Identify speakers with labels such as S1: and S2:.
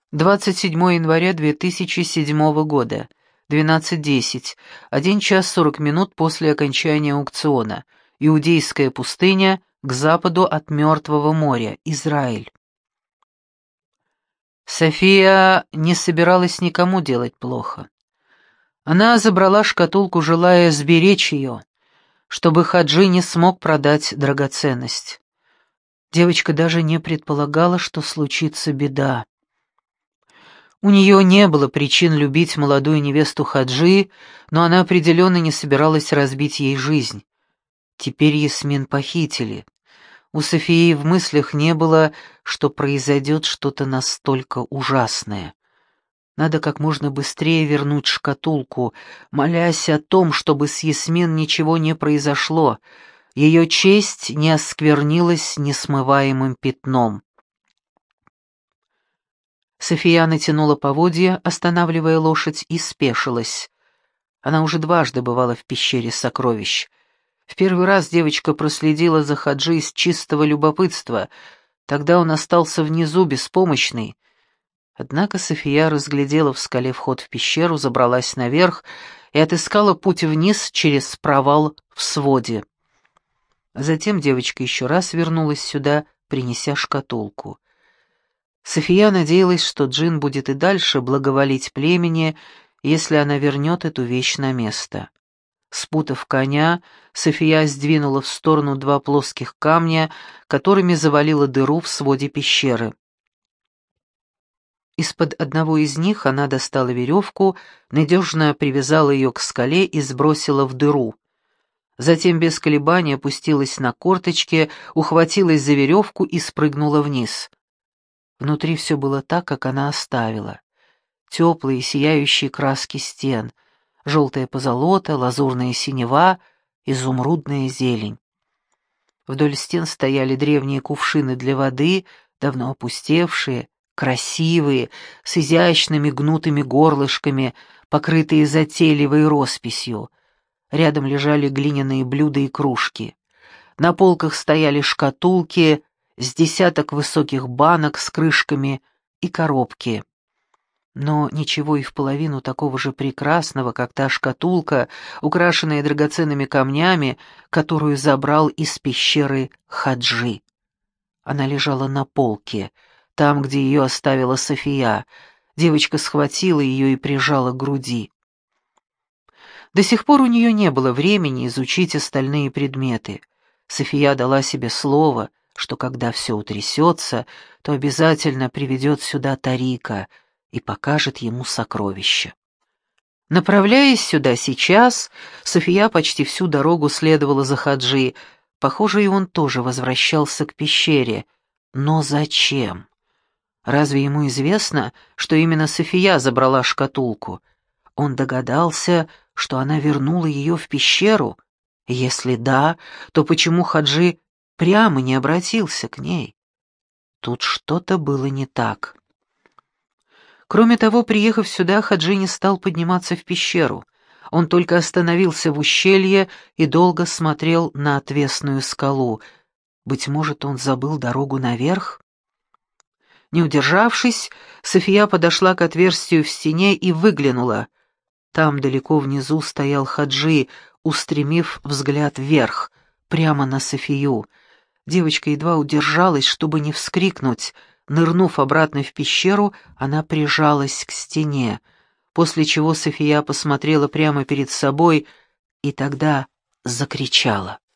S1: 27 января 2007 года, 12:10, 1 час 40 минут после окончания аукциона. Иудейская пустыня, к западу от Мертвого моря, Израиль. София не собиралась никому делать плохо. Она забрала шкатулку, желая сберечь ее, чтобы Хаджи не смог продать драгоценность. Девочка даже не предполагала, что случится беда. У нее не было причин любить молодую невесту Хаджи, но она определенно не собиралась разбить ей жизнь. Теперь Ясмин похитили. У Софии в мыслях не было, что произойдет что-то настолько ужасное. Надо как можно быстрее вернуть шкатулку, молясь о том, чтобы с Ясмин ничего не произошло, ее честь не осквернилась несмываемым пятном. София натянула поводья, останавливая лошадь, и спешилась. Она уже дважды бывала в пещере сокровищ. В первый раз девочка проследила за Хаджи из чистого любопытства. Тогда он остался внизу, беспомощный. Однако София разглядела в скале вход в пещеру, забралась наверх и отыскала путь вниз через провал в своде. Затем девочка еще раз вернулась сюда, принеся шкатулку. София надеялась, что Джин будет и дальше благоволить племени, если она вернет эту вещь на место. Спутав коня, София сдвинула в сторону 2 плоских камня, которыми завалила дыру в своде пещеры. Из-под одного из них она достала веревку, надежно привязала ее к скале и сбросила в дыру. Затем без колебаний опустилась на корточки, ухватилась за веревку и спрыгнула вниз. Внутри все было так, как она оставила. Теплые, сияющие краски стен, желтая позолота, лазурная синева, изумрудная зелень. Вдоль стен стояли древние кувшины для воды, давно опустевшие, красивые, с изящными гнутыми горлышками, покрытые затейливой росписью. Рядом лежали глиняные блюда и кружки. На полках стояли шкатулки, с десяток высоких банок с крышками и коробки. Но ничего и в половину такого же прекрасного, как та шкатулка, украшенная драгоценными камнями, которую забрал из пещеры Хаджи. Она лежала на полке, там, где ее оставила София. Девочка схватила ее и прижала к груди. До сих пор у нее не было времени изучить остальные предметы. София дала себе слово, что когда все утрясется, то обязательно приведет сюда Тарика и покажет ему сокровища. Направляясь сюда сейчас, София почти всю дорогу следовала за Хаджи. Похоже, и он тоже возвращался к пещере. Но зачем? Разве ему известно, что именно София забрала шкатулку? Он догадался, что она вернула ее в пещеру? Если да, то почему Хаджи прямо не обратился к ней? Тут что-то было не так. Кроме того, приехав сюда, Хаджи не стал подниматься в пещеру. Он только остановился в ущелье и долго смотрел на отвесную скалу. Быть может, он забыл дорогу наверх? Не удержавшись, София подошла к отверстию в стене и выглянула. Там далеко внизу стоял Хаджи, устремив взгляд вверх, прямо на Софию. Девочка едва удержалась, чтобы не вскрикнуть. Нырнув обратно в пещеру, она прижалась к стене, после чего София посмотрела прямо перед собой и тогда закричала.